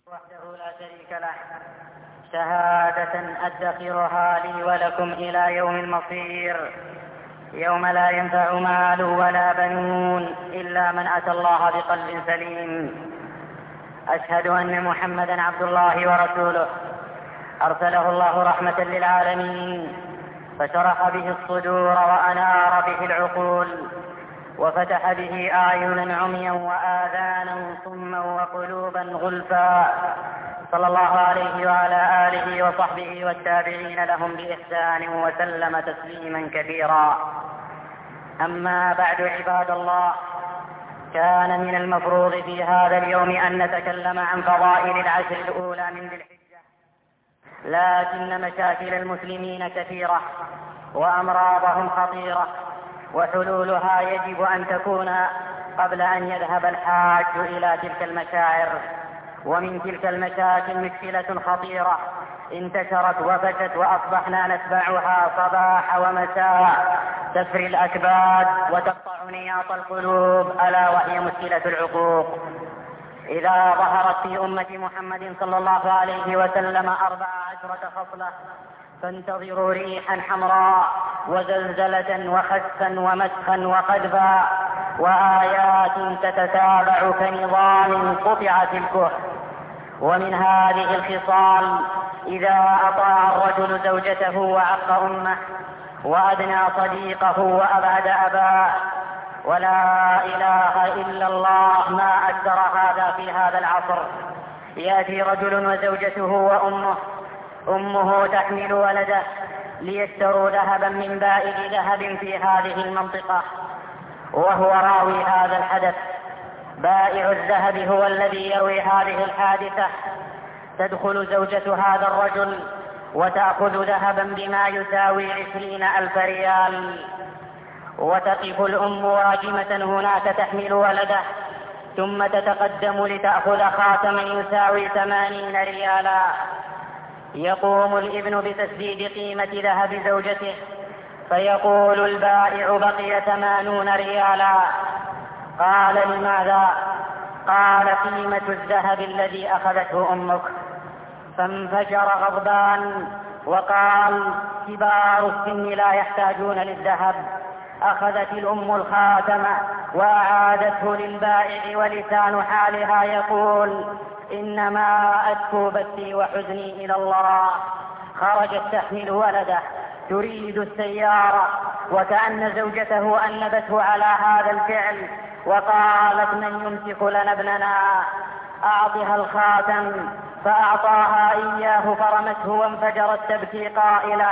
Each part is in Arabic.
وحده لا شريك له شهادة أدخرها لي ولكم إلى يوم المصير، يوم لا ينفع مال ولا بنون إلا من أتى الله بقلب سليم. أشهد أن محمدا عبد الله ورسوله أرسله الله رحمة للعالمين، فشرح به الصدور وأنار به العقول، وفتح به أعينا عميا وآذانا صما وقلوبا غلفا، صلى الله عليه وعلى آله وصحبه والتابعين لهم بإحسان وسلم تسليما كثيرا. أما بعد، عباد الله، كان من المفروض في هذا اليوم أن نتكلم عن فضائل العشر الأولى من ذي الحجة، لكن مشاكل المسلمين كثيرة وأمراضهم خطيرة، وحلولها يجب أن تكون قبل أن يذهب الحاج إلى تلك المشاعر. ومن تلك المشاكل مشكلة خطيرة انتشرت وفشت وأصبحنا نتبعها صباح ومساء، تفري الأكباد وتقطع نياط القلوب، ألا وهي مشكلة العقوق. إذا ظهرت في أمة محمد صلى الله عليه وسلم 14 خصلة، فانتظروا ريحا حمراء وزلزلة وخسفا ومسخا وقذفا وآيات تتتابع كنظام قطعت الكهف. ومن هذه الخصال: إذا أطاع الرجل زوجته وعق أمه، وأدنى صديقه وأبعد أباه. ولا إله إلا الله، ما أكثر هذا في هذا العصر. يأتي رجل وزوجته وأمه، أمه تحمل ولده ليشتروا ذهبا من بائع ذهب في هذه المنطقة، وهو راوي هذا الحدث. بائع الذهب هو الذي يروي هذه الحادثة. تدخل زوجة هذا الرجل وتأخذ ذهبا بما يساوي 20,000 ريال، وتقف الأم واجمة هناك تحمل ولده، ثم تتقدم لتأخذ خاتما يساوي 80 ريالا. يقوم الابن بتسديد قيمة ذهب زوجته، فيقول البائع: بقي 80 ريالا. قال: لماذا؟ قال: قيمة الذهب الذي أخذته أمك. فانفجر غضبان وقال: كبار السن لا يحتاجون للذهب. أخذت الأم الخاتم وأعادته للبائع، ولسان حالها يقول: إنما أشكو بثي وحزني إلى الله. خرجت تحمل ولده تريد السيارة، وكأن زوجته أنبته على هذا الفعل، وقالت: من يمسك لنا ابننا؟ أعطها الخاتم. فأعطاها إياه فرمته وانفجرت تبكي قائلة: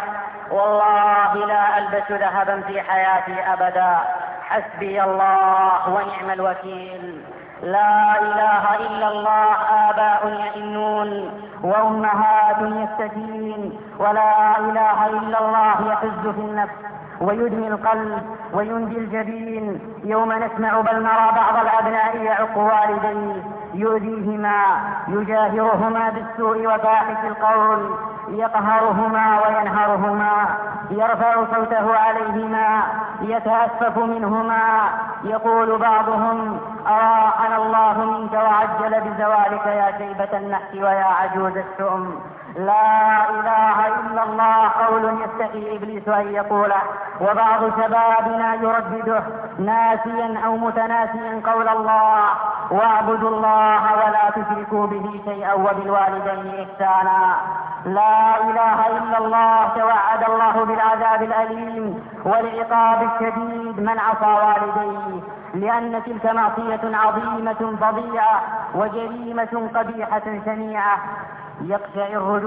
والله لا ألبس ذهبا في حياتي أبدا، حسبي الله ونعم الوكيل. لا إله إلا الله. آباء يئنون وأمهات يستكين، ولا إله إلا الله يحز في النفس ويدمي القلب وينجي الجبين. يوم نسمع بل نرى بعض الأبناء يعق والديه، يؤذيهما، يجاهرهما بالسوء وفاحش القول، يقهرهما وينهرهما، يرفع صوته عليهما، يتأسف منهما. يقول بعضهم: أراحنا الله منك وعجل بزوالك يا شيبة النحس ويا عجوز الشؤم. لا إله إلا الله قول يستحي إبليس أن يقوله، وبعض شبابنا يردده ناسيا أو متناسيا قول الله: واعبدوا الله ولا تشركوا به شيئا وبالوالدين إحسانا. لا إله إلا الله. توعد الله بالعذاب الأليم والعقاب الشديد من عصى والديه، لأن تلك معصية عظيمة فظيعة وجريمة قبيحة شنيعة. يقشعر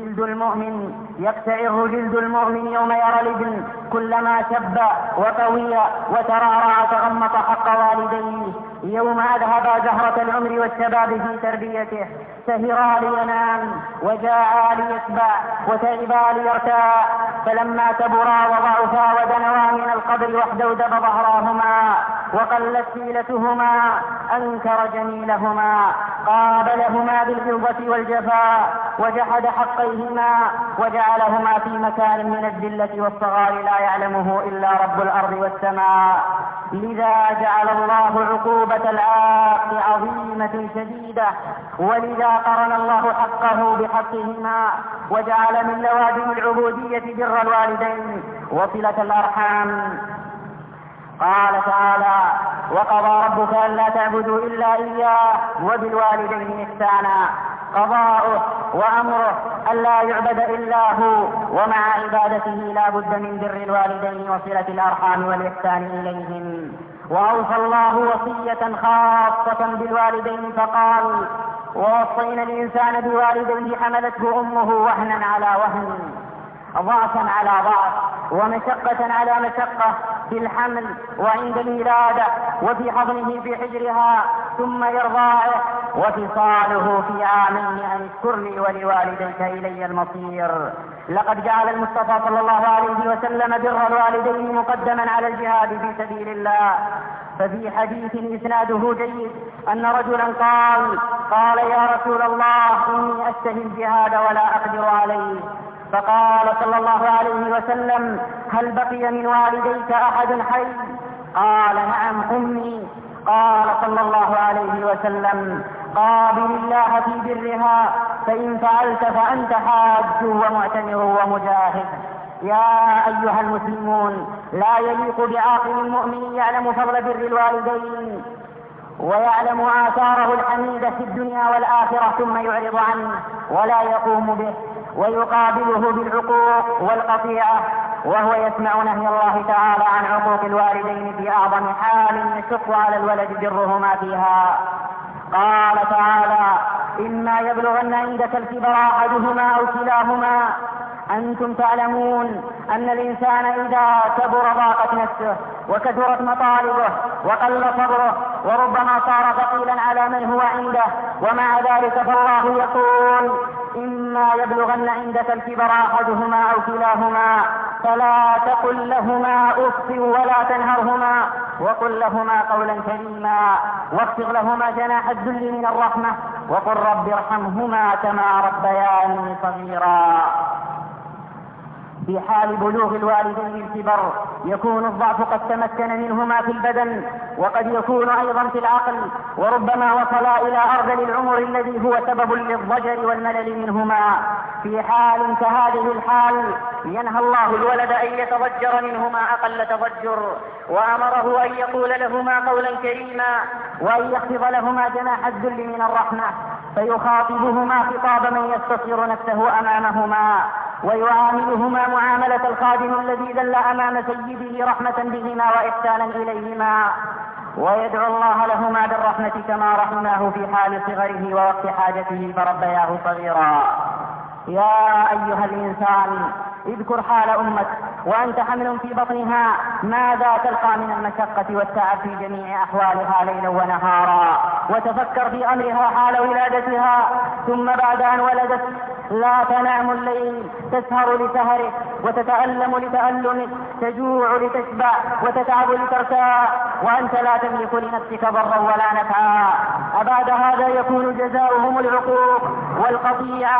جلد المؤمن يوم يرى الابن كلما شب وقوي وترعرع تغمط حق والديه. يوم أذهب زهرة العمر والشباب في تربيته، سهرا لينام وجاعا ليشبع وتعبا ليرتاع، فلما كبرا وضعفا ودنوا من القبر واحدودب ظهراهما وقلت حيلتهما أنكر جميلهما، قابلهما بالفضة والجفاء وجحد حقيهما وجعلهما في مكان من الذلة والصغار لا يعلمه إلا رب الأرض والسماء. لذا جعل الله عقوبة العاق عظيمة شديدة، ولذا قرن الله حقه بحقهما وجعل من لوازم العبودية بر الوالدين وصلة الأرحام. قال تعالى: وقضى ربك ألا تعبدوا إلا إياه وبالوالدين إحسانا. قضاؤه وأمره ألا يعبد إلا هو، ومع عبادته لا بد من بر الوالدين وصلة الأرحام والإحسان إليهم. وأوصى الله وصية خاصة بالوالدين فقال: ووصينا الإنسان بوالديه حملته أمه وهنا على وهن، ضعفا على ضعف، ومشقة على مشقة، في الحمل وعند الولادة وفي حضنه في حجرها ثم إرضاعه، وفصاله في عامين أن اشكر لي ولوالديك إلي المصير. لقد جعل المصطفى صلى الله عليه وسلم بر الوالدين مقدما على الجهاد في سبيل الله. ففي حديث إسناده جيد أن رجلا قال: يا رسول الله، إني أشتهي الجهاد ولا أقدر عليه. فقال صلى الله عليه وسلم: هل بقي من والديك أحد حي؟ قال: نعم أمي. قال صلى الله عليه وسلم: قابل الله في برها، فإن فعلت فأنت حاج ومعتمر ومجاهد. يا أيها المسلمون، لا يليق بعاقل مؤمن يعلم فضل بر الوالدين ويعلم آثاره الحميدة في الدنيا والآخرة ثم يعرض عنه ولا يقوم به ويقابله بالعقوق والقطيعة، وهو يسمع نهي الله تعالى عن عقوق الوالدين في أعظم حال يشق على الولد برهما فيها. قال تعالى: إما يبلغن عندك الكبر أحدهما أو كلاهما. أنتم تعلمون أن الإنسان إذا كبر ضاقت نفسه وكثرت مطالبه وقل صبره وربما صار ثقيلا على من هو عنده، ومع ذلك فالله يقول: إما يبلغن عندك الكبر أحدهما أو كلاهما فلا تقل لهما أف ولا تنهرهما وقل لهما قولا كريما واخفض لهما جناح الذل من الرحمة وقل رب ارحمهما كما ربياني صغيرا. في حال بلوغ الوالدين الكبر يكون الضعف قد تمكن منهما في البدن، وقد يكون أيضا في العقل، وربما وصلا إلى أرذل العمر الذي هو سبب للضجر والملل منهما. في حال كهذه الحال ينهى الله الولد أن يتضجر منهما أقل تضجر، وأمره أن يقول لهما قولا كريما وأن يخفض لهما جناح الذل من الرحمة، فيخاطبهما خطاب من يستصغر نفسه أمامهما، ويعاملهما معاملة الخادم الذي ذل أمام سيده رحمة بهما وإحسانا إليهما، ويدعو الله لهما بالرحمة كما رحماه في حال صغره ووقت حاجته فربياه صغيرا. يا أيها الإنسان، اذكر حال أمك وأنت حمل في بطنها ماذا تلقى من المشقة والتعب في جميع أحوالها ليلا ونهارا، وتفكر في أمرها حال ولادتها، ثم بعد أن ولدت لا تنام الليل، تسهر لسهرك وتتألم لتألمك، تجوع لتشبع وتتعب لترتاح، وأنت لا تملك لنفسك ضرا ولا نفعا. أبعد هذا يكون جزاؤهم العقوق والقطيعة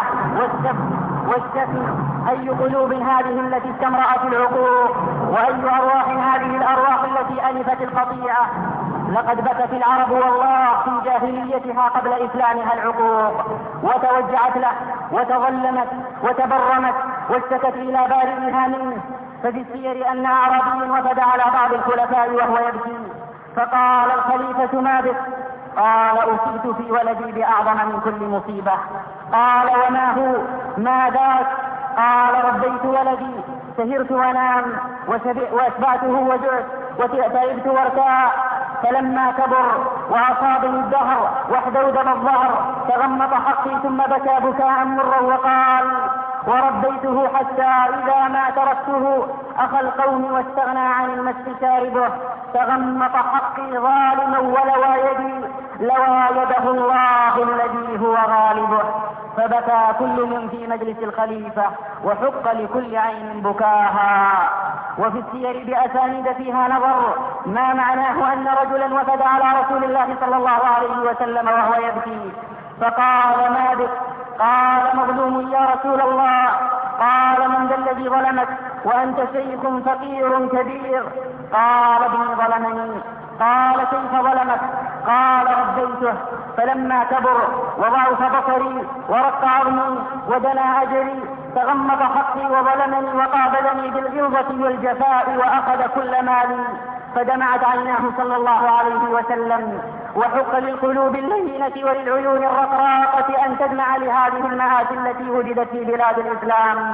والشتم. أي قلوب هذه التي استمرأت العقوق، وأي أرواح هذه الأرواح التي ألفت القطيعة. لقد بكت العرب والله في جاهليتها قبل إسلامها العقوق، وتوجعت له وتظلمت وتبرمت واشتكت إلى بارئها منه. ففي السير أن أعرابي وفد على بعض الخلفاء وهو يبكي، فقال الخليفة: ما بك؟ قال: أصبت في ولدي بأعظم من كل مصيبة. قال: وما هو؟ ما ذاك؟ قال: ربيت ولدي، سهرت ونام وأشبعته وجعت وتعبت وارتاع، فلما كبر وأصابني الدهر واحدودم الظهر تغمط حقي ثم بكى بكاء مرا وقال: وربيته حتى إذا ما تركته أخى القوم واستغنى عن المسك شاربه، تغمط حقي ظالما ولوى يدي لوى يده الله الذي هو غالبه. فبكى كل من في مجلس الخليفة وحق لكل عين بكاها. وفي السير بأسانيد فيها نظر ما معناه أن رجلا وفد على رسول الله صلى الله عليه وسلم وهو يبكي، فقال: ما بك؟ قال: مظلوم يا رسول الله، قال: من ذا الذي ظلمك وأنت شيخ فقير كبير؟ قال: ابني ظلمني. قال: كيف ظلمك؟ قال: ربيته فلما كبر وضعف بصري ورق عظمي ودنا أجري تغمض حقي وظلمني وقابلني بالغلظة والجفاء وأخذ كل مالي. فدمعت عيناه صلى الله عليه وسلم. وحق للقلوب اللينة وللعيون الرقراقة أن تدمع لهذه المآسي التي وجدت في بلاد الإسلام،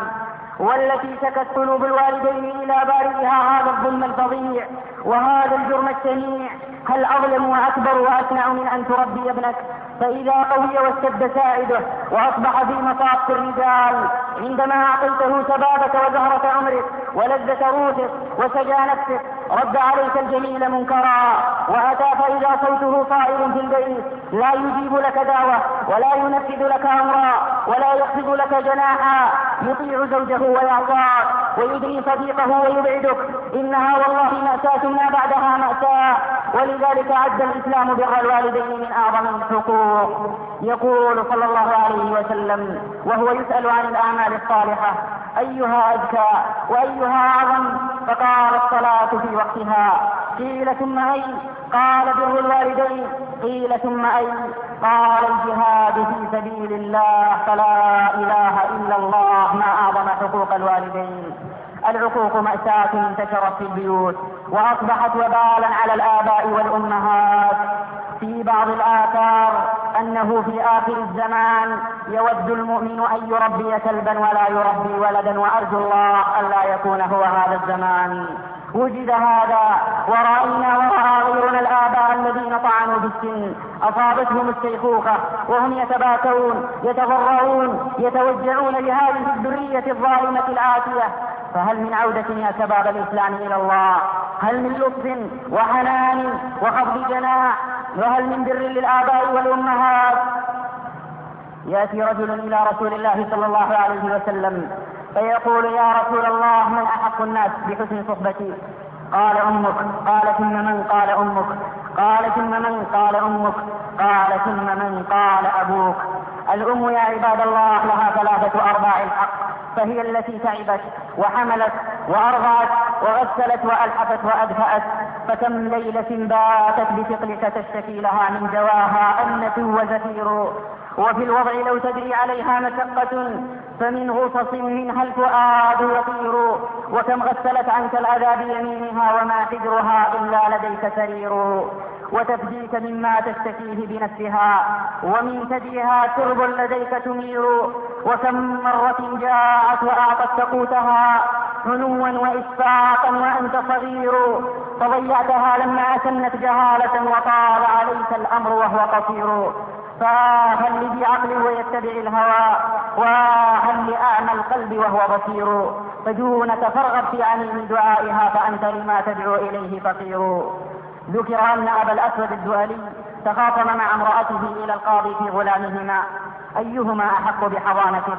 والتي شكت قلوب الوالدين إلى بارئها هذا الظلم الفظيع وهذا الجرم الشنيع. هل أظلم وأكبر وأسمع من أن تربي ابنك فإذا قوي واشتد ساعده وأصبح في مصاف الرجال عندما أعطيته شبابك وزهرة عمرك ولذة روحك وسجى نفسك رد عليك الجميل منكرا، وأتى فإذا صوته صائر في البيت لا يجيب لك دعوة ولا ينفذ لك أمرا ولا يخفض لك جناحا، يطيع زوجه ويعصاك ويدري صديقه ويبعدك. إنها والله مأساة ما بعدها مأساة. ولذلك عد الإسلام بر الوالدين من أعظم الحقوق. يقول صلى الله عليه وسلم وهو يسأل عن الأعمال الصالحة: أيها أزكى وأيها أعظم؟ فقال: الصلاة في وقتها. قيل: ثم أين؟ قال: بر الوالدين. قيل: ثم أين؟ قال: الجهاد في سبيل الله. فلا إله إلا الله. ما أعظم حقوق الوالدين. العقوق مأساة انتشرت في البيوت وأصبحت وبالا على الآباء والأمهات. في بعض الآثار أنه في آخر الزمان يود المؤمن أن يربي كلبا ولا يربي ولدا، وأرجو الله ألا يكون هو هذا الزمان. وجد هذا ورأينا ورأى غيرنا الآباء الذين طعنوا بالسن أصابتهم الشيخوخة وهم يتباكون يتضرعون يتوجعون لهذه الذرية الظالمة العاتية. فهل من عودة يا شباب الإسلام إلى الله؟ هل من لطف وحنان وخفض جناح؟ وهل من بر للآباء والأمهات؟ يأتي رجل إلى رسول الله صلى الله عليه وسلم فيقول: يا رسول الله، من أحق الناس بحسن صحبتي؟ قال: أمك. قال: ثم من؟ قال: أمك. قال: ثم من؟ قال: أمك. قال: ثم من؟ قال: أبوك. الأم يا عباد الله لها ثلاثة أرباع الحق، فهي التي تعبت وحملت وأرضعت وغسلت وألحفت وأدفأت، فكم ليلة باتت بثقلك تشتكي لها من جواها أنة وزفير، وفي الوضع لو تدري عليها مشقة فمن غصص منها الفؤاد يطير، وكم غسلت عنك الأذى بيمينها وما حجرها إلا لديك سرير، وتفديك مما تشتكيه بنفسها ومن ثديها شرب لديك تمير، وكم مرة جاءت وأعطت قوتها هنوا وإشفاقا وأنت صغير، فضيعتها لما أسنت جهالة وطال عليك الأمر وهو قصير. فهل لذي عقل ويتبع الهوى، وهل لأعمى القلب وهو بصير، فدونك فارغب في عميم دعائها فأنت لما تدعو إليه فقير. ذكر أن أبا الأسود الدؤلي تخاصم مع امرأته إلى القاضي في غلامهما أيهما أحق بحضانته،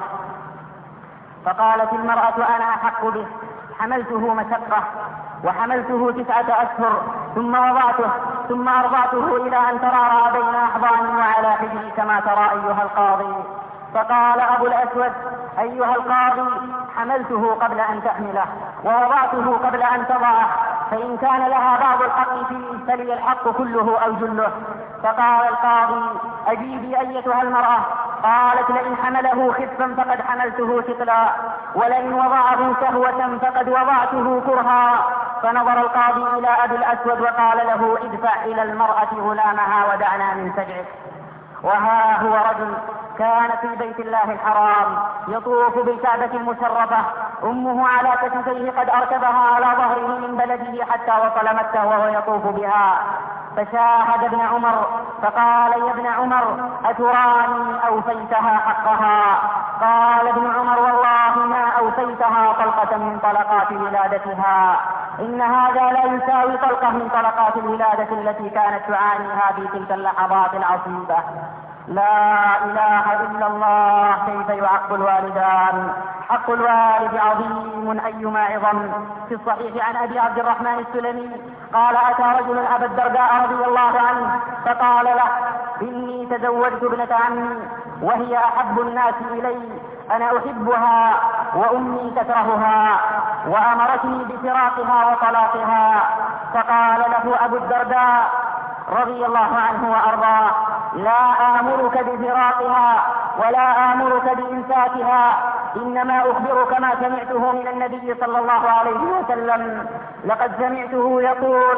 فقالت المرأة: أنا أحق به، حملته مشقة وحملته 9 أشهر ثم وضعته ثم أرضعته إلى أن ترعرع بين أحضاني وعلى حجري كما ترى أيها القاضي. فقال أبو الأسود: أيها القاضي، حملته قبل أن تحمله ووضعته قبل أن تضعه، فإن كان لها بعض الحق فيه فلي الحق كله أو جله. فقال القاضي: أجيبي أيتها المرأة. قالت: لئن حمله خفا فقد حملته ثقلا، ولئن وضعه شهوة فقد وضعته كرها. فنظر القاضي إلى أبي الأسود وقال له: ادفع إلى المرأة غلامها ودعنا من سجعك. وها هو رجل كان في بيت الله الحرام يطوف بالكعبة المشرفة، أمه على كتفيه قد أركبها على ظهره من بلده حتى وصل مكة وهو يطوف بها، فشاهد ابن عمر فقال: يا ابن عمر، أتراني أوفيتها حقها؟ قال ابن عمر: والله ما أوفيتها طلقة من طلقات ولادتها، إن هذا لا يساوي طلقة من طلقات الولادة التي كانت تعانيها في تلك اللحظات العصيبة. لا إله إلا الله. كيف يعق الوالدان؟ حق الوالد عظيم أيما عظم. في الصحيح عن أبي عبد الرحمن السلمي قال: أتى رجل أبا الدرداء رضي الله عنه فقال له: إني تزوجت ابنة عمي وهي أحب الناس إلي، أنا أحبها وأمي تكرهها، وأمرتني بفراقها وطلاقها. فقال له أبو الدرداء رضي الله عنه وأرضاه: لا آمرك بفراقها ولا آمرك بإمساكها، إنما أخبرك ما سمعته من النبي صلى الله عليه وسلم. لقد سمعته يقول: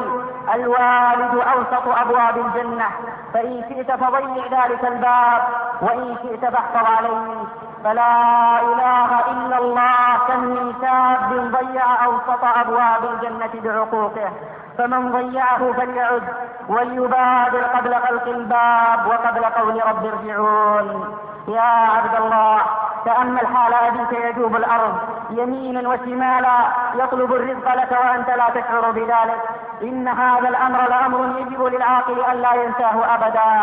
الوالد أوسط أبواب الجنة، فإن شئت فضيع ذلك الباب وإن شئت فاحفظ عليه. فلا إله إلا الله، كم من شاب ضيع أوسط أبواب الجنة بعقوقه، فمن ضيعه فليعد وليبادر قبل غلق الباب وقبل قول رب ارجعون. يا عبد الله، تأمل حال أبيك يجوب الأرض يمينا وشمالا يطلب الرزق لك وأنت لا تشعر بذلك. إن هذا الأمر لأمر يجب للعاقل أن لا ينساه أبدا.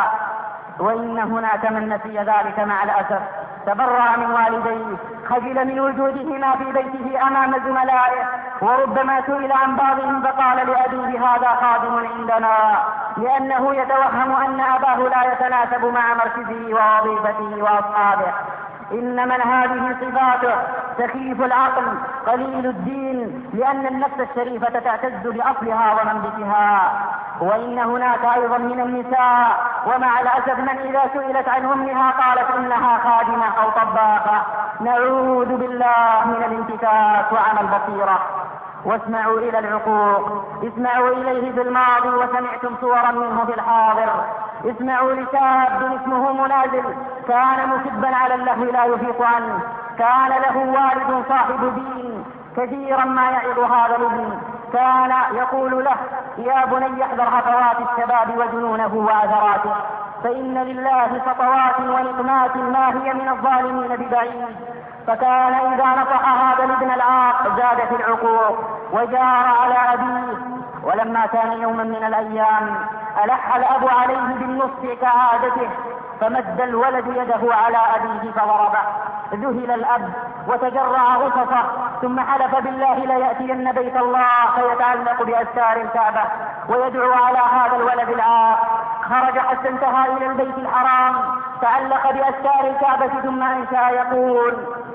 وإن هناك من نسي ذلك مع الأسف، تبرأ من والديه، خجل من وجودهما في بيته أمام زملائه، وربما سئل عن بعضهم فقال لأبيه: هذا خادم عندنا، لأنه يتوهم أن أباه لا يتناسب مع مركزه ووظيفته وأصحابه. إن من هذه صفاته سخيف العقل قليل الدين، لأن النفس الشريفة تعتز بأصلها ومنبتها. وإن هناك أيضا من النساء، ومع الأسف، من إذا سئلت عن أمها قالت إنها خادمة أو طباخة. نعوذ بالله من الانتكاس وعمى البصيرة. واسمعوا إلى العقوق، اسمعوا إليه في الماضي وسمعتم صورا منه في الحاضر. اسمعوا لشاب اسمه منازل، كان مسبا على اللهو لا يفيق عنه، كان له والد صاحب دين، كثيرا ما يعظ هذا الابن، كان يقول له: يا بني احذر هفوات الشباب وجنونه وعذراته، فإن لله سطوات ونقمات ما هي من الظالمين ببعيد. فكان إذا نصح هذا الابن العاق زاد في العقوق وجار على أبيه. ولما كان يوما من الأيام ألح الأب عليه بالنصح كعادته، فمد الولد يده على أبيه فضربه. ذهل الأب وتجرع غصصه، ثم حلف بالله ليأتين بيت الله فيتعلق بأستار الكعبة ويدعو على هذا الولد العاق. خرج حتى انتهى إلى البيت الحرام، تعلق بأستار الكعبة ثم أنشأ يقول: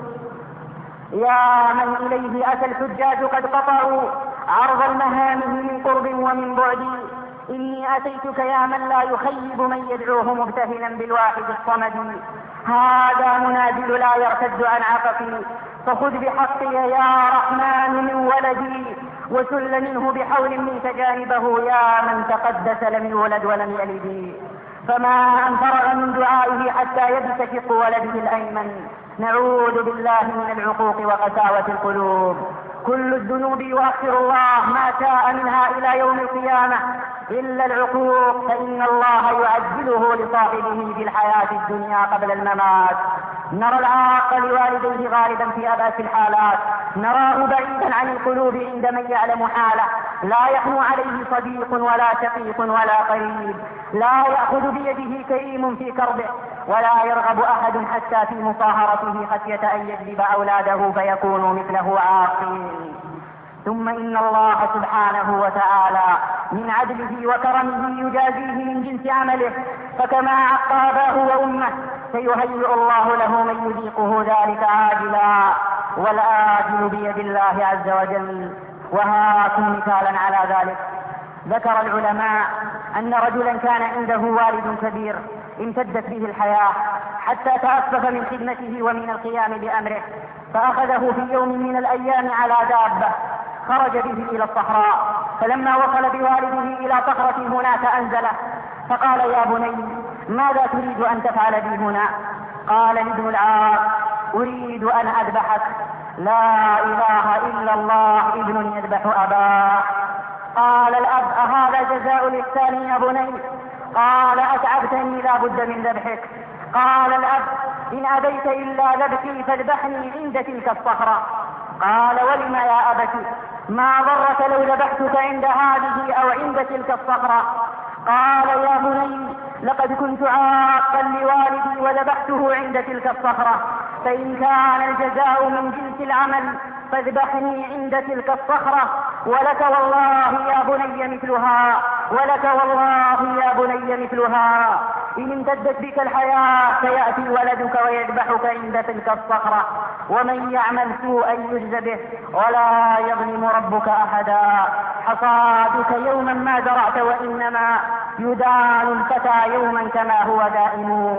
يا من إليه أتى الحجاج قد قطعوا عرض المهامه من قرب ومن بعد، إني أتيتك يا من لا يخيب من يدعوه مبتهلا بالواحد الصمد. هذا منازل لا يرتد عن عقفي، فخذ بحقي يا رحمن من ولدي، وسل منه بحول منك جانبه، يا من تقدس لم يولد ولم يلد. فما أن فرغ من دعائه حتى يبس شق ولده الأيمن. نعوذ بالله من العقوق وقساوة القلوب. كل الذنوب يؤخر الله ما شاء منها إلى يوم القيامة إلا العقوق، فإن الله يعجله لصاحبه في الحياة الدنيا قبل الممات. نرى العاق لوالديه غالبا في أبأس الحالات، نراه بعيدا عن القلوب عند من يعلم حاله، لا يحنو عليه صديق ولا شقيق ولا قريب، لا يأخذ بيده كريم في كربه، ولا يرغب أحد حتى في مصاهرته خشية أن يجلب أولاده فيكونوا مثله عاقين. ثم إن الله سبحانه وتعالى من عدله وكرمه يجازيه من جنس عمله، فكما عق أباه وأمه سيهيئ الله له من يذيقه ذلك عاجلا، والآجل بيد الله عز وجل. وهاكم مثالا على ذلك. ذكر العلماء أن رجلا كان عنده والد كبير امتدت به الحياة حتى تأسف من خدمته ومن القيام بأمره، فأخذه في يوم من الأيام على دابة، خرج به إلى الصحراء، فلما وصل بوالده إلى صخرة هناك أنزله، فقال: يا بني ماذا تريد أن تفعل بي هنا؟ قال لابن العاق: أريد أن أذبحك. لا إله إلا الله، ابن يذبح أباه. قال الأب: أهذا جزاء الإحسان يا بني؟ قال: أتعبتني لا بد من ذبحك. قال الأب: إن أبيت إلا ذبحي فاذبحني عند تلك الصخرة. قال: ولم يا أبت؟ ما ضرك لو ذبحتك عند هذه أو عند تلك الصخرة؟ قال: يا بني لقد كنت عاقا لوالدي وذبحته عند تلك الصخرة، فإن كان الجزاء من جنس العمل فاذبحني عند تلك الصخرة، ولك والله يا بني مثلها، ولك والله يا بني مثلها. إن امتدت بك الحياة سيأتي ولدك ويذبحك عند تلك الصخرة، ومن يعمل سوءا يجز به ولا يظلم ربك أحدا. حصادك يوما ما زرعت، وإنما يدان الفتى يوما كما هو دائم.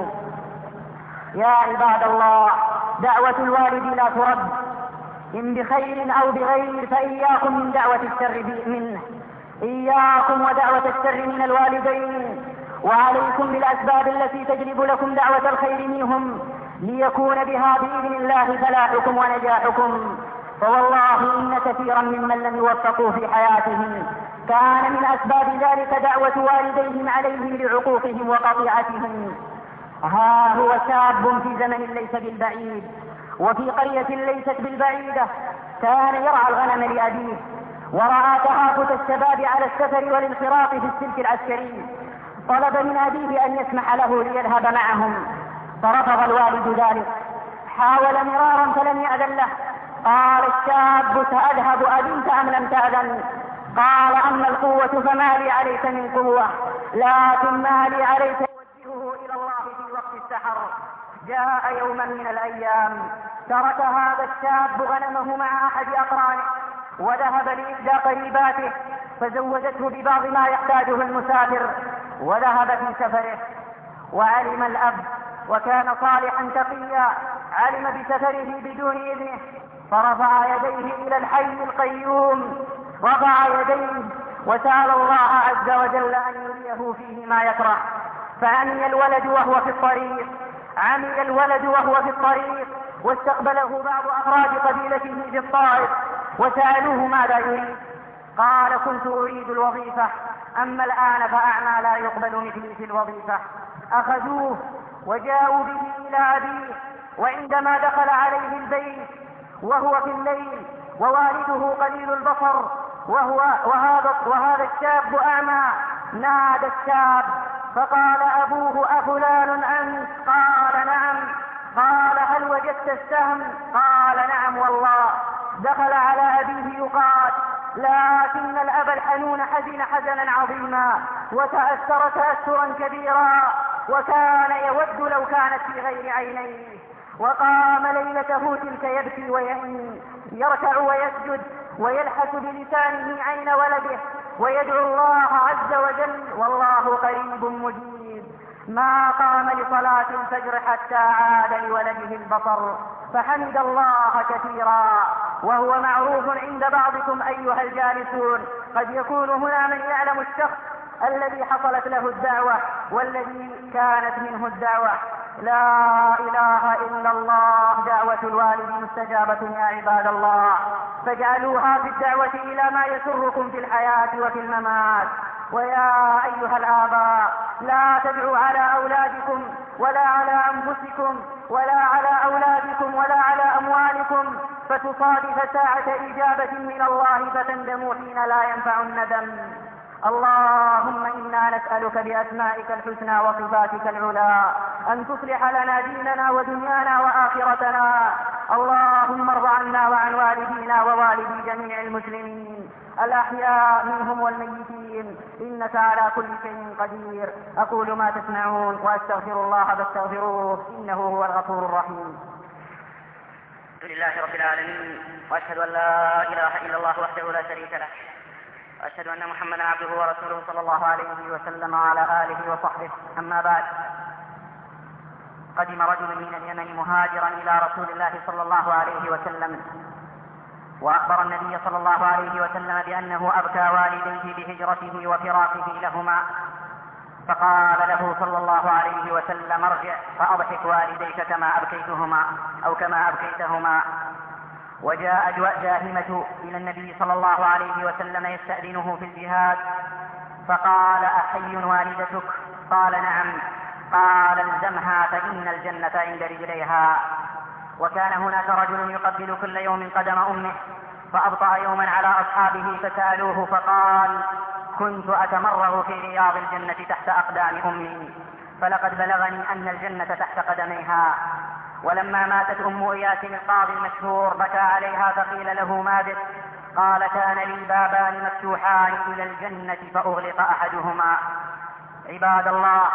يا عباد الله، دعوة الوالد لا ترد، إن بخير أو بغير، فإياكم من دعوة الشر منه، إياكم ودعوة الشر من الوالدين، وعليكم بالأسباب التي تجلب لكم دعوة الخير منهم، ليكون بها بإذن الله فلاحكم ونجاحكم. فوالله إن كثيرا ممن لم يوفقوا في حياتهم كان من أسباب ذلك دعوة والديهم عليهم لعقوقهم وقطيعتهم. ها هو شاب في زمن ليس بالبعيد وفي قرية ليست بالبعيدة كان يرعى الغنم لأبيه، ورأى تهافت الشباب على السفر والانخراط في السلك العسكري، طلب من أبيه أن يسمح له ليذهب معهم، فرفض الوالد ذلك، حاول مرارا فلم يأذن له. قال الشاب: سأذهب أذنت أم لم تأذن؟ قال: أما القوة فما لي عليك من قوة، لكن ما لي عليك توجهه إلى الله في وقت السحر. جاء يوما من الأيام ترك هذا الشاب غنمه مع أحد أقرانه وذهب لإحدى قريباته فزوجته ببعض ما يحتاجه المسافر، وذهب في سفره. وعلم الأب وكان صالحا تقيا، علم بسفره بدون إذنه، فرفع يديه إلى الحي القيوم، رفع يديه وسأل الله عز وجل أن يريه فيه ما يكره. فعمي الولد وهو في الطريق، عمي الولد وهو في الطريق، واستقبله بعض أفراد قبيلته في الطائف وسألوه ماذا يريد. قال: كنت أريد الوظيفة، أما الآن فأعمى لا يقبل مثلي في الوظيفة. أخذوه وجاءوا به إلى أبيه، وعندما دخل عليه البيت وهو في الليل ووالده قليل البصر وهذا الشاب أعمى، نادى الشاب فقال: أبوه أفلان أنت؟ قال: نعم. قال: هل وجدت السهم؟ قال: نعم والله. دخل على أبيه يقال، لكن الأب الحنون حزن حزنا عظيما وتأثر تأثرا كبيرا، وكان يود لو كانت في غير عينيه. وقام ليلته تلك يبكي ويئن، يركع ويسجد ويلحس بلسانه عين ولده ويدعو الله عز وجل، والله قريب مجيب. ما قام لصلاة الفجر حتى عاد لولده البصر، فحمد الله كثيرا. وهو معروف عند بعضكم أيها الجالسون، قد يكون هنا من يعلم الشخص الذي حصلت له الدعوة والذي كانت منه الدعوة. لا إله إلا الله، دعوة الوالد مستجابة يا عباد الله، فاجعلوها في الدعوة إلى ما يسركم في الحياة وفي الممات. ويا أيها الآباء، لا تدعوا على أولادكم ولا على أنفسكم ولا على أولادكم ولا على أموالكم فتصادف ساعة إجابة من الله فتندموا حين لا ينفع الندم. اللهم إنا نسألك بأسمائك الحسنى وصفاتك العلى أن تصلح لنا ديننا ودنيانا وآخرتنا. اللهم ارض عنا وعن والدينا ووالدي جميع المسلمين الأحياء منهم والميتين، إنك على كل شيء قدير. أقول ما تسمعون وأستغفر الله فاستغفروه إنه هو الغفور الرحيم. الحمد لله رب العالمين، وأشهد أن لا إله إلا الله وحده لا شريك له، وأشهد أن محمدا عبده ورسوله صلى الله عليه وسلم وعلى آله وصحبه. أما بعد، قدم رجل من اليمن مهاجرا إلى رسول الله صلى الله عليه وسلم، وأخبر النبي صلى الله عليه وسلم بأنه أبكى والديه بهجرته وفراقه لهما، فقال له صلى الله عليه وسلم: ارجع فأضحك والديك كما أبكيتهما أو كما أبكيتهما. وجاء جاهمة إلى النبي صلى الله عليه وسلم يستأذنه في الجهاد، فقال: أحي والدتك؟ قال: نعم. قال: الزمها فإن الجنة عند رجليها. وكان هناك رجل يقبل كل يوم قدم أمه، فأبطأ يوما على أصحابه فسألوه فقال: كنت أتمرغ في رياض الجنة تحت أقدام أمي، فلقد بلغني أن الجنة تحت قدميها. ولما ماتت أم إياس القاضي المشهور بكى عليها فقيل له: ما بك؟ قال: كان لي بابان مفتوحان إلى الجنة فأغلق أحدهما. عباد الله،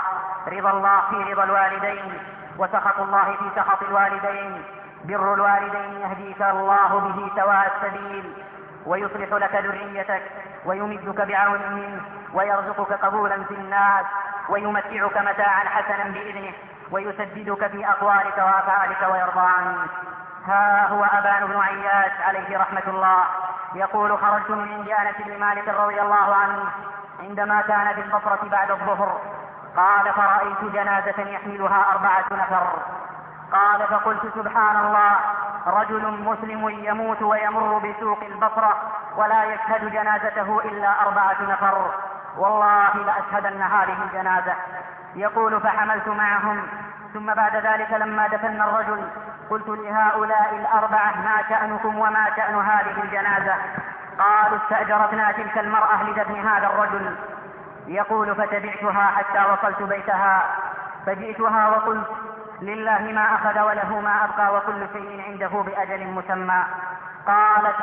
رضا الله في رضا الوالدين، وسخط الله في سخط الوالدين. بر الوالدين يهديك الله به سواء السبيل، ويصلح لك ذريتك، ويمدك بعون منه، ويرزقك قبولا في الناس، ويمتعك متاعا حسنا بإذنه، ويسددك في أقوالك وأفعالك ويرضى عنك. ها هو أبان بن عياش عليه رحمة الله يقول: خرجت من عند أنس بن مالك رضي الله عنه عندما كان في البصرة بعد الظهر، قال: فرأيت جنازة يحملها 4 نفر. قال: فقلت: سبحان الله، رجل مسلم يموت ويمر بسوق البصرة ولا يشهد جنازته إلا 4 نفر، والله لأشهدن هذه الجنازة. يقول: فحملت معهم، ثم بعد ذلك لما دفن الرجل قلت لهؤلاء 4: ما شأنكم وما شأن هذه الجنازة؟ قالوا: استأجرتنا تلك المرأة لدفن هذا الرجل. يقول: فتبعتها حتى وصلت بيتها، فجئتها وقلت: لله ما أخذ وله ما أبقى وكل شيء عنده بأجل مسمى. قالت: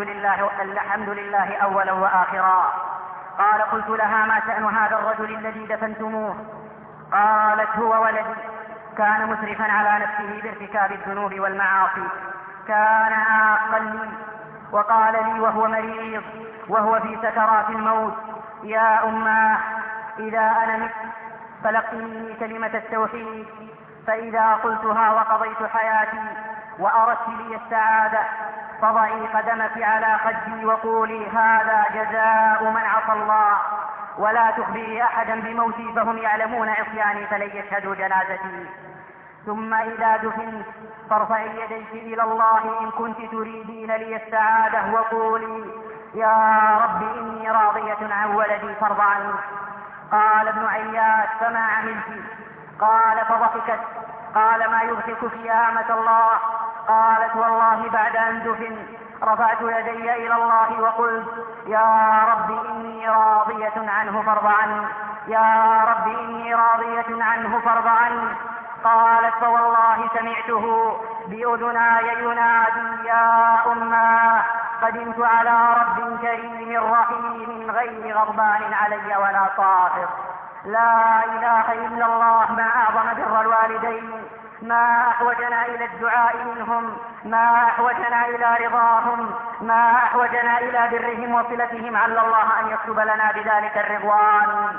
الحمد لله أولا وآخرا. قال: قلت لها: ما شأن هذا الرجل الذي دفنتموه؟ قالت: هو ولدي، كان مسرفا على نفسه بارتكاب الذنوب والمعاصي، كان عاقا لي، وقال لي وهو مريض وهو في سكرات الموت: يا أماه، إذا أنا مت فلقني كلمة التوحيد، فإذا قلتها وقضيت حياتي وأردت لي السعادة فضعي قدمك على خدي وقولي: هذا جزاء من عصى الله، ولا تخبري أحدا بموتي فهم يعلمون عصياني فلن يشهدوا جنازتي. ثم إذا دفنت فارفعي يديك إلى الله إن كنت تريدين لي السعادة، وقولي: يا رب إني راضية عن ولدي فارض عنه. قال ابن عياش: فما عملت؟ قال: فضحكت. قال: ما يضحكك يا أمة الله؟ قالت: والله بعد أن دفن رفعت يدي إلى الله وقلت: يا رب إني راضية عنه فارض عنه، يا رب إني راضية عنه فارض عنه. قالت: فوالله سمعته بأذناي ينادي: يا أماه، قدمت على رب كريم رحيم غير غضبان علي ولا طاغر. لا إله إلا الله، ما أعظم بر الوالدين، ما أحوجنا إلى الدعاء منهم، ما أحوجنا إلى رضاهم، ما أحوجنا إلى برهم وصلتهم، عل الله أن يكتب لنا بذلك الرضوان.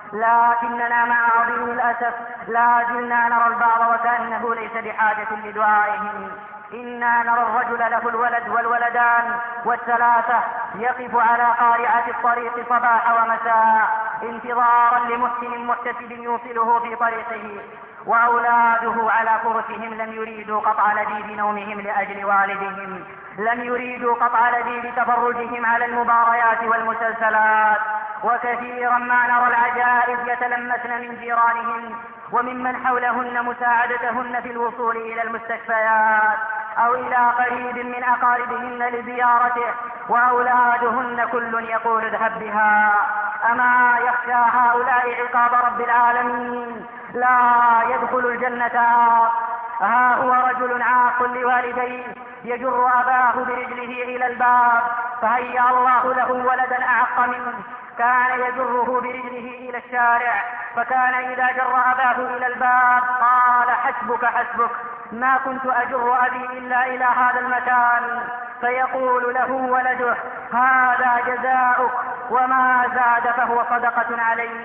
لكننا مع عظيم الأسف لا زلنا نرى البعض وكأنه ليس بحاجة لدعائهم. إنا نرى الرجل له الولد والولدان والثلاثة يقف على قارعة الطريق صباح ومساء انتظارا لمحسن محتسب يوصله في طريقه، وأولاده على فرشهم لم يريدوا قطع لذيذ نومهم لأجل والدهم، لم يريدوا قطع لذيذ تفرجهم على المباريات والمسلسلات. وكثيرا ما نرى العجائز يتلمسن من جيرانهن وممن حولهن مساعدتهن في الوصول إلى المستشفيات أو إلى قريب من أقاربهن لزيارته، وأولادهن كل يقول: اذهب بها. أما يخشى هؤلاء عقاب رب العالمين؟ لا يدخل الجنة عاق. ها هو رجل عاق لوالديه يجر أباه برجله إلى الباب، فهيأ الله له ولدا أعق منه، كان يجره برجله إلى الشارع، فكان إذا جر أباه إلى الباب قال: حسبك حسبك، ما كنت أجر أبي إلا إلى هذا المكان. فيقول له ولده: هذا جزاؤك، وما زاد فهو صدقة عليه.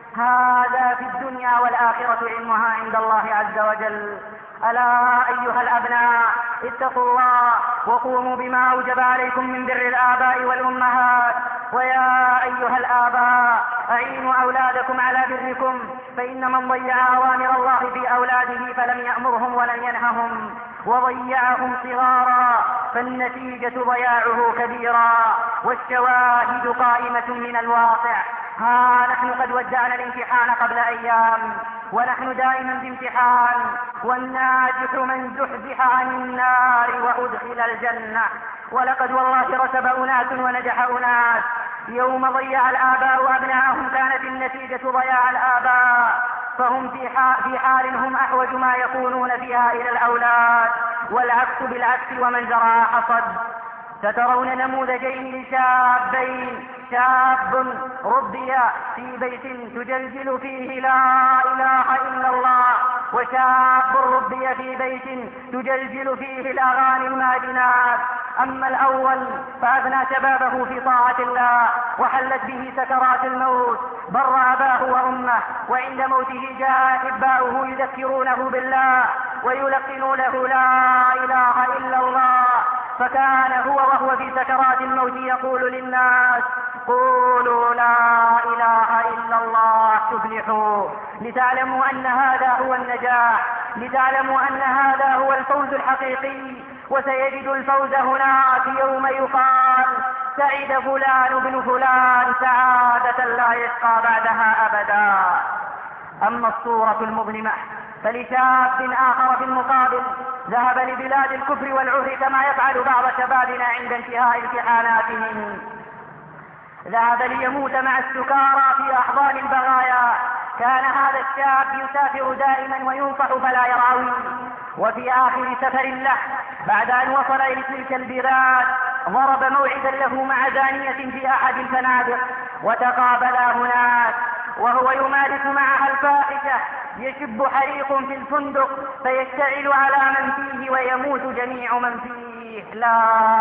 هذا في الدنيا، والآخرة علمها عند الله عز وجل. ألا أيها الأبناء، اتقوا الله وقوموا بما أوجب عليكم من بر الآباء والأمهات. ويا أيها الآباء، أعينوا أولادكم على بركم، فإن من ضيع أوامر الله في أولاده فلم يأمرهم ولم ينههم وضيعهم صغارا فالنتيجة ضياعه كبيرا، والشواهد قائمة من الواقع. ها نحن قد ودعنا الامتحان قبل أيام، ونحن دائما بامتحان، والناجح من زحزح عن النار وأدخل الجنة. ولقد والله رتب أناس ونجح أناس. يوم ضيع الآباء أبناءهم كانت النتيجة ضياع الآباء، فهم في حال هم أحوج ما يكونون فيها إلى الأولاد، والعكس بالعكس، ومن زرع حصد. سترون نموذجين لشابين: شاب ربي في بيت تجلجل فيه لا إله وشاب ربي في بيت تجلجل فيه الأغاني المادنات. أما الأول فأبنى شبابه في طاعة الله وحلت به سكرات الموت، بر أباه وأمه، وعند موته جاء أحباؤه يذكرونه بالله ويلقنونه لا إله إلا الله، فكان هو وهو في سكرات الموت يقول للناس: قولوا لا إله إلا الله تفلحوا، لتعلموا أن هذا هو النجاح، لتعلموا أن هذا هو الفوز الحقيقي. وسيجد الفوز هناك يوم يقال: سعد فلان بن فلان سعادة لا يشقى بعدها أبدا. أما الصورة المظلمة فلشاب آخر في المقابل ذهب لبلاد الكفر والعهر كما يفعل بعض شبابنا عند انتهاء امتحاناتهم، ذهب ليموت مع السكارى في أحضان البغايا. كان هذا الشاب يسافر دائما وينصح فلا يرعوي، وفي آخر سفر له بعد أن وصل إلى تلك البلاد ضرب موعدا له مع زانية في أحد الفنادق، وتقابلا هناك وهو يمارس معها الفاحشة. يشب حريق في الفندق فيشتعل على من فيه ويموت جميع من فيه. لا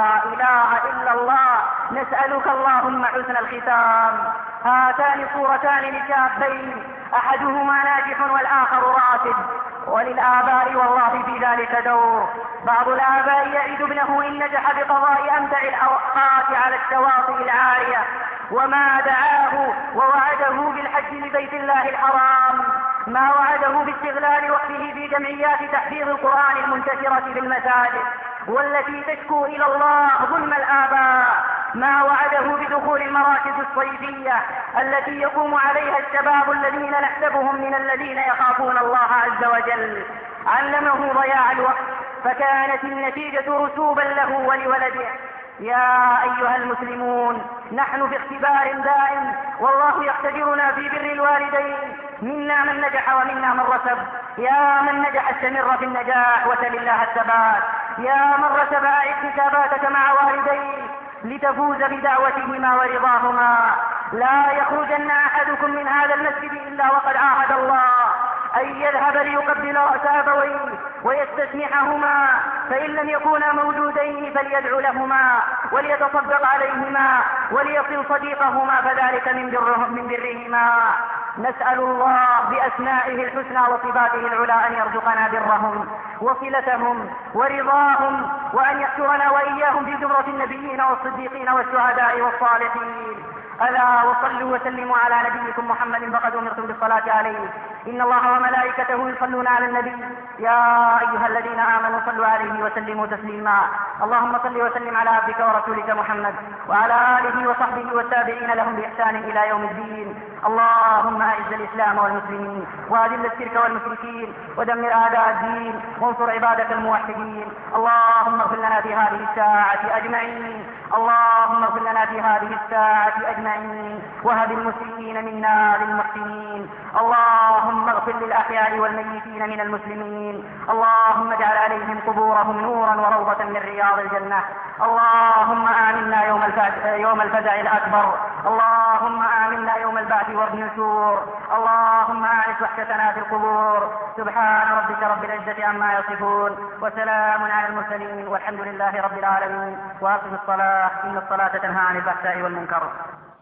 إله إلا الله، نسألك اللهم حسن الختام. هاتان صورتان لشابين أحدهما ناجح والآخر راتب، وللآباء والله في ذلك دور. بعض الآباء يعد ابنه إن نجح بقضاء أمتع الأوقات على الشواطئ العارية، وما دعاه ووعده بالحج لبيت الله الحرام، ما وعده باستغلال وقته في جمعيات تحفيظ القرآن المنتشرة في المساجد والتي تشكو إلى الله ظلم الآباء، ما وعده بدخول المراكز الصيفية التي يقوم عليها الشباب الذين نحسبهم من الذين يخافون الله عز وجل. علمه ضياع الوقت فكانت النتيجة رسوبا له ولولده. يا أيها المسلمون، نحن في اختبار دائم، والله يختبرنا في بر الوالدين، منا من نجح ومنا من رسب. يا من نجح استمر في النجاح وسل الله الثبات، يا من رسب أعد حساباتك مع والديك لتفوز بدعوتهما ورضاهما. لا يخرجن أحدكم من هذا المسجد إلا وقد عاهد الله أن يذهب ليقبل رأس أبويه ويستسمحهما، فإن لم يكونا موجودين فليدعو لهما وليتصدق عليهما وليصل صديقهما، فذلك من برهما. نسأل الله بأسمائه الحسنى وصفاته العلى أن يرزقنا برهم وصلتهم ورضاهم، وأن يحشرنا وإياهم في زمرة النبيين والصديقين والشهداء والصالحين. ألا وصلوا وسلموا على نبيكم محمد فقد أمرتم بالصلاة عليه، إن الله وملائكته يصلون على النبي يا أيها الذين آمنوا صلوا عليه وسلموا تسليما. اللهم صل وسلم على عبدك ورسولك محمد وعلى آله وصحبه والتابعين لهم بإحسان إلى يوم الدين. اللهم أعز الإسلام والمسلمين وأذل الشرك والمشركين ودمر أعداء الدين وانصر عبادك الموحدين. اللهم اغفر لنا في هذه الساعة أجمعين، اللهم اغفر لنا في هذه الساعة أجمعين، وهب المسلمين منا للمحسنين. اللهم اغفر للأحياء والميتين من المسلمين، اللهم اجعل عليهم قبورهم نورا وروضة من رياض الجنة. اللهم آمنا يوم الفزع الأكبر، اللهم آمنا يوم البعث والنشور، اللهم أعرف وحشتنا في القبور. سبحان ربك رب العزة عما يصفون وسلام على المرسلين والحمد لله رب العالمين. وأقم الصلاة إن الصلاة تنهى عن الفحشاء والمنكر.